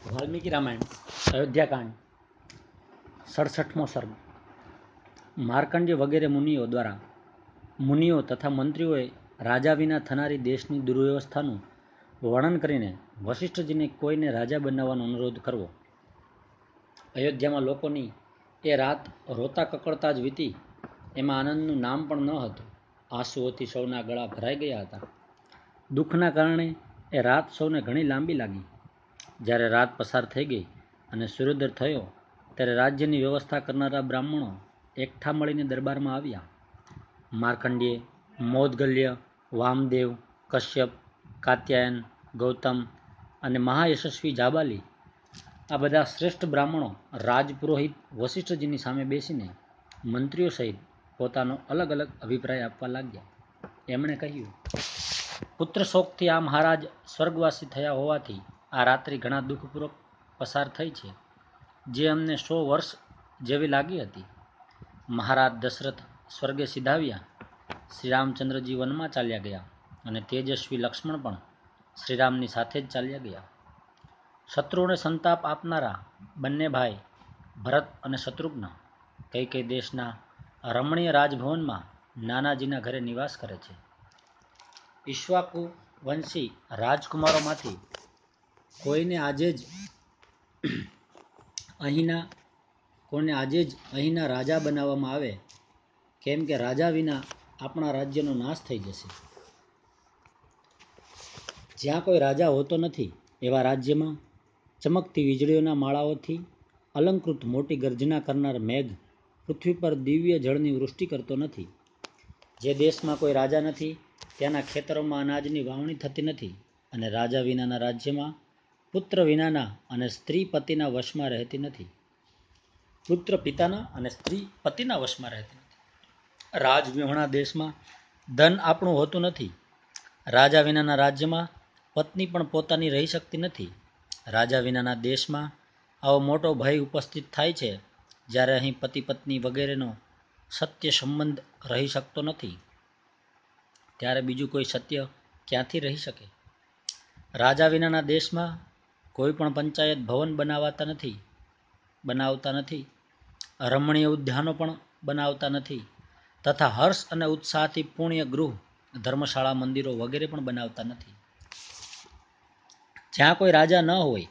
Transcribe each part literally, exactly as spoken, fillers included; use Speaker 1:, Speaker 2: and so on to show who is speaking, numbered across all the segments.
Speaker 1: વાલ્મીકી રામાયણ અયોધ્યાકાંડ સડસઠમો સર્ગ. માર્કંડ્ય વગેરે મુનિઓ દ્વારા મુનિઓ તથા મંત્રીઓએ રાજા વિના થનારી દેશની દુર્વ્યવસ્થાનું વર્ણન કરીને વશિષ્ઠજીને કોઈને રાજા બનાવવાનો અનુરોધ કરવો. અયોધ્યામાં લોકોની એ રાત રોતા કકળતા જ વીતી. એમાં આનંદનું નામ પણ ન હતું. આંસુઓથી સૌના ગળા ભરાઈ ગયા હતા. દુઃખના કારણે એ રાત સૌને ઘણી લાંબી લાગી. જ્યારે રાત પસાર થઈ ગઈ અને સૂર્યોદય થયો ત્યારે રાજ્યની વ્યવસ્થા કરનારા બ્રાહ્મણો એકઠા મળીને દરબારમાં આવ્યા. માર્કંડ્ય, મોદગલ્ય, વામદેવ, કશ્યપ, કાત્યાયન, ગૌતમ અને મહાયશસ્વી જાબાલી આ બધા શ્રેષ્ઠ બ્રાહ્મણો રાજપુરોહિત વશિષ્ઠજીની સામે બેસીને મંત્રીઓ સહિત પોતાનો અલગ અલગ અભિપ્રાય આપવા લાગ્યા. એમણે કહ્યું, પુત્ર શોકથી આ મહારાજ સ્વર્ગવાસી થયા હોવાથી આ રાત્રિ ઘણા દુઃખપૂર્વક પસાર થઈ છે, જે અમને સો વર્ષ જેવી લાગી હતી. મહારાજ દશરથ સ્વર્ગે સિધાવ્યા. શ્રીરામચંદ્રજી વનમાં ચાલ્યા ગયા અને તેજસ્વી લક્ષ્મણ પણ શ્રીરામની સાથે જ ચાલ્યા ગયા. શત્રુઓને સંતાપ આપનારા બંને ભાઈ ભરત અને શત્રુઘ્ન કઈ કઈ દેશના રમણીય રાજભવનમાં નાનાજીના ઘરે નિવાસ કરે છે. ઈક્ષ્વાકુ વંશી રાજકુમારોમાંથી કોઈને આજે જ અહીંના કોઈને આજે જ અહીંના રાજા બનાવવામાં આવે, કેમ કે રાજા વિના આપણા રાજ્યનો નાશ થઈ જશે. જ્યાં કોઈ રાજા હોતો નથી એવા રાજ્યમાં ચમકતી વીજળીઓના માળાઓથી અલંકૃત મોટી ગર્જના કરનાર મેઘ પૃથ્વી પર દિવ્ય જળની વૃષ્ટિ કરતો નથી. જે દેશમાં કોઈ રાજા નથી ત્યાંના ખેતરોમાં અનાજની વાવણી થતી નથી, અને રાજા વિનાના રાજ્યમાં પુત્ર વિનાના અને સ્ત્રી પતિના વશમાં રહેતી નથી. પુત્ર પિતાના અને સ્ત્રી પતિના વશમાં રહેતી નથી. રાજવિહોણા દેશમાં ધન આપણું હોતું નથી. રાજા વિનાના રાજ્યમાં પત્ની પણ પોતાની રહી શકતી નથી. રાજા વિનાના દેશમાં આવો મોટો ભય ઉપસ્થિત થાય છે, જ્યારે અહીં પતિ પત્ની વગેરેનો સત્ય સંબંધ રહી શકતો નથી, ત્યારે બીજું કોઈ સત્ય ક્યાંથી રહી શકે? રાજા વિનાના દેશમાં કોઈ પણ પંચાયત ભવન બનાવતા નથી બનાવતા નથી રમણીય ઉદ્યાનો પણ બનાવતા નથી, તથા હર્ષ અને ઉત્સાહથી પુણ્ય ગૃહ, ધર્મશાળા, મંદિરો વગેરે પણ બનાવતા નથી. જ્યાં કોઈ રાજા ન હોય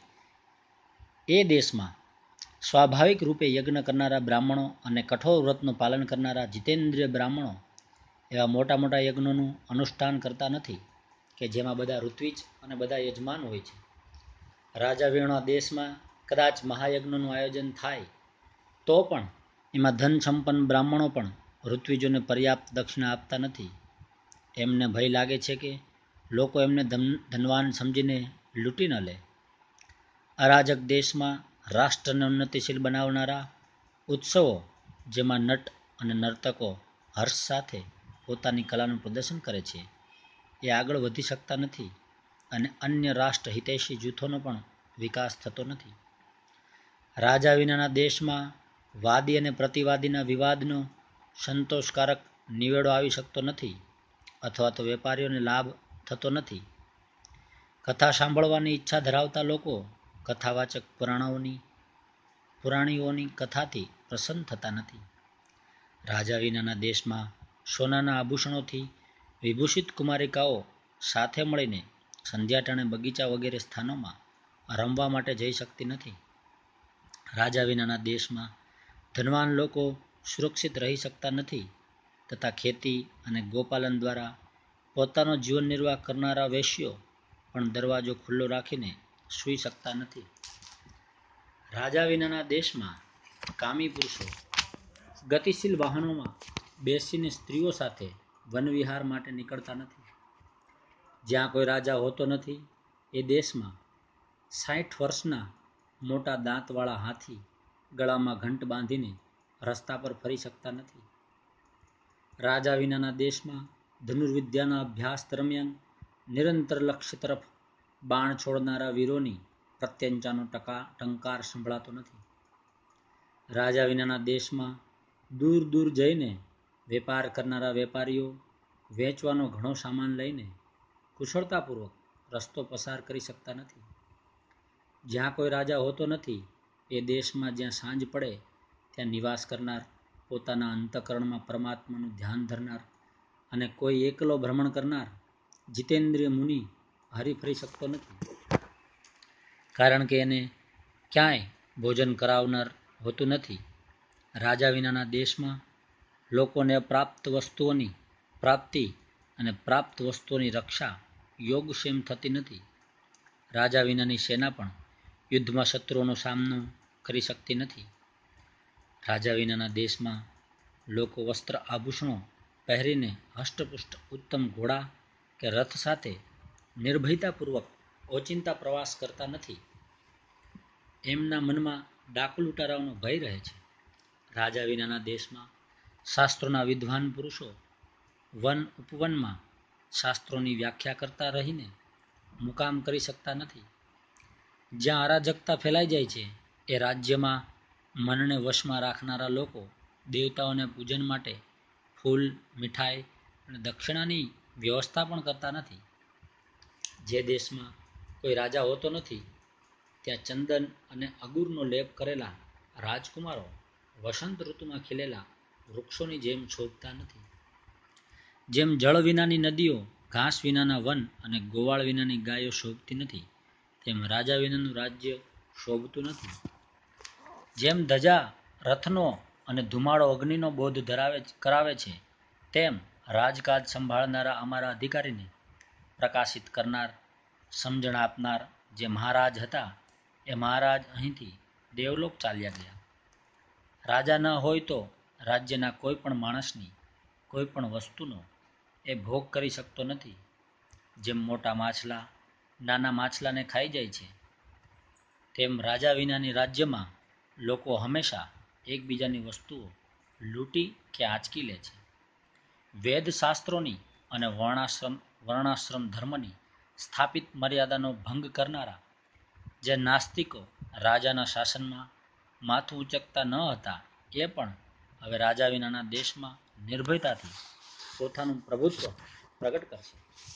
Speaker 1: એ દેશમાં સ્વાભાવિક રૂપે યજ્ઞ કરનારા બ્રાહ્મણો અને કઠોર વ્રતનું પાલન કરનારા જીતેન્દ્રિય બ્રાહ્મણો એવા મોટા મોટા યજ્ઞોનું અનુષ્ઠાન કરતા નથી કે જેમાં બધા ઋત્વિજ અને બધા યજમાન હોય છે. રાજા વિહોણા દેશમાં કદાચ મહાયજ્ઞનું આયોજન થાય તો પણ એમાં ધન સંપન્ન બ્રાહ્મણો પણ ઋત્વિજોને પર્યાપ્ત દક્ષિણા આપતા નથી. એમને ભય લાગે છે કે લોકો એમને ધનવાન સમજીને લૂંટી ન લે. અરાજક દેશમાં રાષ્ટ્રને ઉન્નતિશીલ બનાવનારા ઉત્સવો, જેમાં નટ અને નર્તકો હર્ષ સાથે પોતાની કલાનું પ્રદર્શન કરે છે, એ આગળ વધી શકતા નથી, અને અન્ય રાષ્ટ્ર હિતૈષી જૂથોનો પણ વિકાસ થતો નથી. રાજા વિનાના દેશમાં વાદી અને પ્રતિવાદીના વિવાદનો સંતોષકારક નિવેડો આવી શકતો નથી, અથવા તો વેપારીઓને લાભ થતો નથી. કથા સાંભળવાની ઈચ્છા ધરાવતા લોકો કથાવાચક પુરાણોની પુરાણીઓની કથાથી પ્રસન્ન થતા નથી. રાજા વિનાના દેશમાં સોનાના આભૂષણોથી વિભૂષિત કુમારિકાઓ સાથે મળીને સંધ્યાટાણે બગીચા વગેરે સ્થાનોમાં રમવા માટે જઈ શકતી નથી. રાજા વિનાના દેશમાં ધનવાન લોકો સુરક્ષિત રહી શકતા નથી, તથા ખેતી અને ગોપાલન દ્વારા પોતાનો જીવન નિર્વાહ કરનારા વેશ્યો પણ દરવાજો ખુલ્લો રાખીને સૂઈ શકતા નથી. રાજા વિનાના દેશમાં કામી પુરુષો ગતિશીલ વાહનોમાં બેસીને સ્ત્રીઓ સાથે વનવિહાર માટે નીકળતા નથી. જ્યાં કોઈ રાજા હોતો નથી એ દેશમાં સાઠ વર્ષના મોટા દાંતવાળા હાથી ગળામાં ઘંટ બાંધીને રસ્તા પર ફરી શકતા નથી. રાજા વિનાના દેશમાં ધનુર્વિદ્યાના અભ્યાસ દરમિયાન નિરંતર લક્ષ્ય તરફ બાણ છોડનારા વીરોની પ્રત્યંચાનો ટકા ટંકાર સંભળાતો નથી. રાજા વિનાના દેશમાં દૂર દૂર જઈને વેપાર કરનારા વેપારીઓ વેચવાનો ઘણો સામાન લઈને કુશળતાપૂર્વક રસ્તો પસાર કરી શકતા નથી. જ્યાં કોઈ રાજા હોતો નથી એ દેશમાં જ્યાં સાંજ પડે ત્યાં નિવાસ કરનાર, પોતાના અંતઃકરણમાં પરમાત્માનું ધ્યાન ધરનાર અને કોઈ એકલો ભ્રમણ કરનાર જીતેન્દ્રિય મુનિ હરીફરી શકતો નથી. કારણ કે એને ક્યાંય ભોજન કરાવનાર હોતું નથી. રાજા વિનાના દેશમાં લોકોને પ્રાપ્ત વસ્તુઓની પ્રાપ્તિ અને પ્રાપ્ત વસ્તુઓની રક્ષા યોગક્ષેમ થતી નથી. રાજા વિનાની સેના પણ યુદ્ધમાં શત્રુઓનો સામનો કરી શકતી નથી. રાજા વિનાના દેશમાં લોકો વસ્ત્ર આભૂષણો પહેરીને હષ્ટપુષ્ટ ઉત્તમ ઘોડા કે રથ સાથે નિર્ભયતાપૂર્વક ઓચિંતા પ્રવાસ કરતા નથી. એમના મનમાં ડાકુ લૂંટારાઓનો ભય રહે છે. રાજા વિનાના દેશમાં શાસ્ત્રોના વિદ્વાન પુરુષો વન ઉપવનમાં શાસ્ત્રોની વ્યાખ્યા કરતા રહીને મુકામ કરી શકતા નથી. જ્યાં અરાજકતા ફેલાઈ જાય છે એ રાજ્યમાં મનને વશમાં રાખનારા લોકો દેવતાઓને પૂજન માટે ફૂલ, મીઠાઈ અને દક્ષિણાની વ્યવસ્થા પણ કરતા નથી. જે દેશમાં કોઈ રાજા હોતો નથી ત્યાં ચંદન અને અગુરનો લેપ કરેલા રાજકુમારો વસંત ઋતુમાં ખીલેલા વૃક્ષોની જેમ શોભતા નથી. જેમ જળ વિનાની નદીઓ, ઘાસ વિનાના વન અને ગોવાળ વિનાની ગાયો શોભતી નથી, તેમ રાજા વિનાનું રાજ્ય શોભતું નથી. જેમ ધજા રથનો અને ધુમાડો અગ્નિનો બોધ ધરાવે કરાવે છે, તેમ રાજકાજ સંભાળનારા અમારા અધિકારીને પ્રકાશિત કરનાર, સમજણ આપનાર જે મહારાજ હતા એ મહારાજ અહીંથી દેવલોક ચાલ્યા ગયા. રાજા ન હોય તો રાજ્યના કોઈ પણ માણસની કોઈ પણ વસ્તુનો એ ભોગ કરી શકતો નથી. જેમ મોટા માછલા નાના માછલાને ખાઈ જાય છે, તેમ રાજા વિનાની રાજ્યમાં લોકો હંમેશા એકબીજાની વસ્તુઓ લૂંટી કે આંચકી લે છે. વેદ શાસ્ત્રોની અને વર્ણાશ્રમ વર્ણાશ્રમ ધર્મની સ્થાપિત મર્યાદાનો ભંગ કરનારા જે નાસ્તિકો રાજાના શાસનમાં માથું ઉંચકતા ન હતા, એ પણ હવે રાજા વિનાના દેશમાં નિર્ભયતાથી પોતાનું પ્રભુત્વ પ્રગટ કરશે.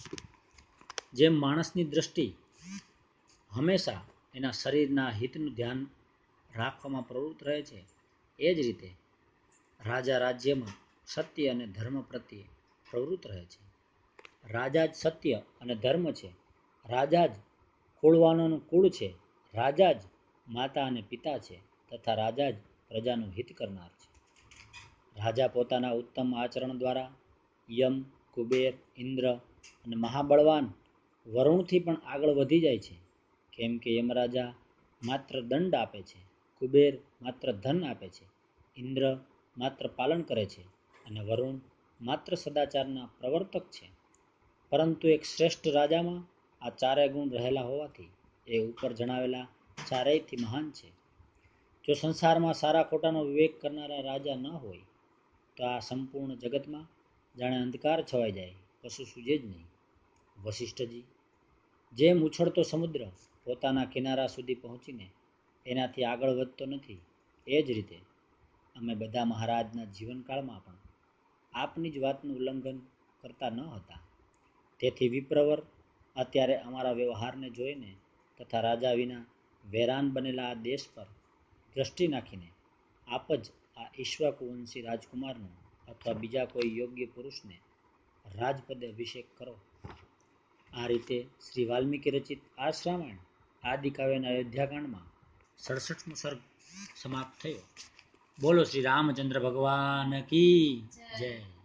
Speaker 1: જેમ માણસની દ્રષ્ટિ હંમેશા એના શરીરના હિતનું ધ્યાન રાખવામાં પ્રવૃત્ત રહે છે, એ જ રીતે રાજા રાજ્યમાં સત્ય અને ધર્મ પ્રત્યે પ્રવૃત્ત રહે છે. રાજા જ સત્ય અને ધર્મ છે. રાજા જ કુળવાનોનું કુળ છે. રાજા જ માતા અને પિતા છે તથા રાજા જ પ્રજાનું હિત કરનાર છે. રાજા પોતાના ઉત્તમ આચરણ દ્વારા યમ, કુબેર, ઇન્દ્ર અને મહાબળવાન વરુણથી પણ આગળ વધી જાય છે. કેમ કે યમરાજા માત્ર દંડ આપે છે, કુબેર માત્ર ધન આપે છે, ઇન્દ્ર માત્ર પાલન કરે છે અને વરુણ માત્ર સદાચારના પ્રવર્તક છે. પરંતુ એક શ્રેષ્ઠ રાજામાં આ ચારે ગુણ રહેલા હોવાથી એ ઉપર જણાવેલા ચારેયથી મહાન છે. જો સંસારમાં સારા ખોટાનો વિવેક કરનારા રાજા ન હોય તો આ સંપૂર્ણ જગતમાં જાણે અંધકાર છવાઈ જાય, કશું સૂઝે જ નહીં. વશિષ્ઠજી, જેમ ઉછળતો સમુદ્ર પોતાના કિનારા સુધી પહોંચીને એનાથી આગળ વધતો નથી, એ જ રીતે અમે બધા મહારાજના જીવનકાળમાં પણ આપની જ વાતનું ઉલ્લંઘન કરતા ન હતા. તેથી વિપ્રવર અત્યારે અમારા વ્યવહારને જોઈને તથા રાજા વિના વેરાન બનેલા આ દેશ પર દ્રષ્ટિ નાખીને આપ જ આ ઈક્ષ્વાકુવંશી રાજકુમારનો અથવા બીજા કોઈ યોગ્ય પુરુષને રાજપદે અભિષેક કરો. આ રીતે શ્રી વાલ્મીકી રચિત આ રામાયણ આદિકાવ્યના અયોધ્યાકાંડમાં સડસઠમો સર્ગ સમાપ્ત થયો. બોલો શ્રી રામચંદ્ર ભગવાન કી જય.